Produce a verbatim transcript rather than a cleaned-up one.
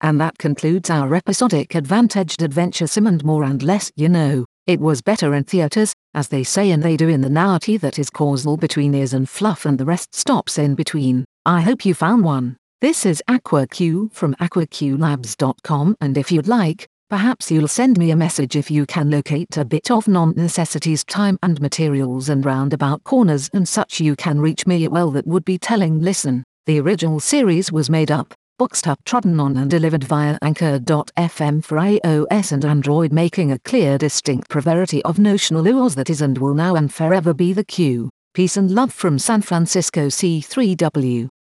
And that concludes our episodic advantaged adventure sim and more and less, you know. It was better in theatres, as they say and they do in the narrative that is causal between ears and fluff and the rest stops in between. I hope you found one. This is AquaQ from aqua q labs dot com, and if you'd like, perhaps you'll send me a message if you can locate a bit of non-necessities, time and materials and roundabout corners and such. You can reach me at well that would be telling. Listen, the original series was made up, boxed up, trodden on and delivered via anchor dot f m for iOS and Android, making a clear distinct preverity of notional ours that is and will now and forever be the Q. Peace and love from San Francisco C three W.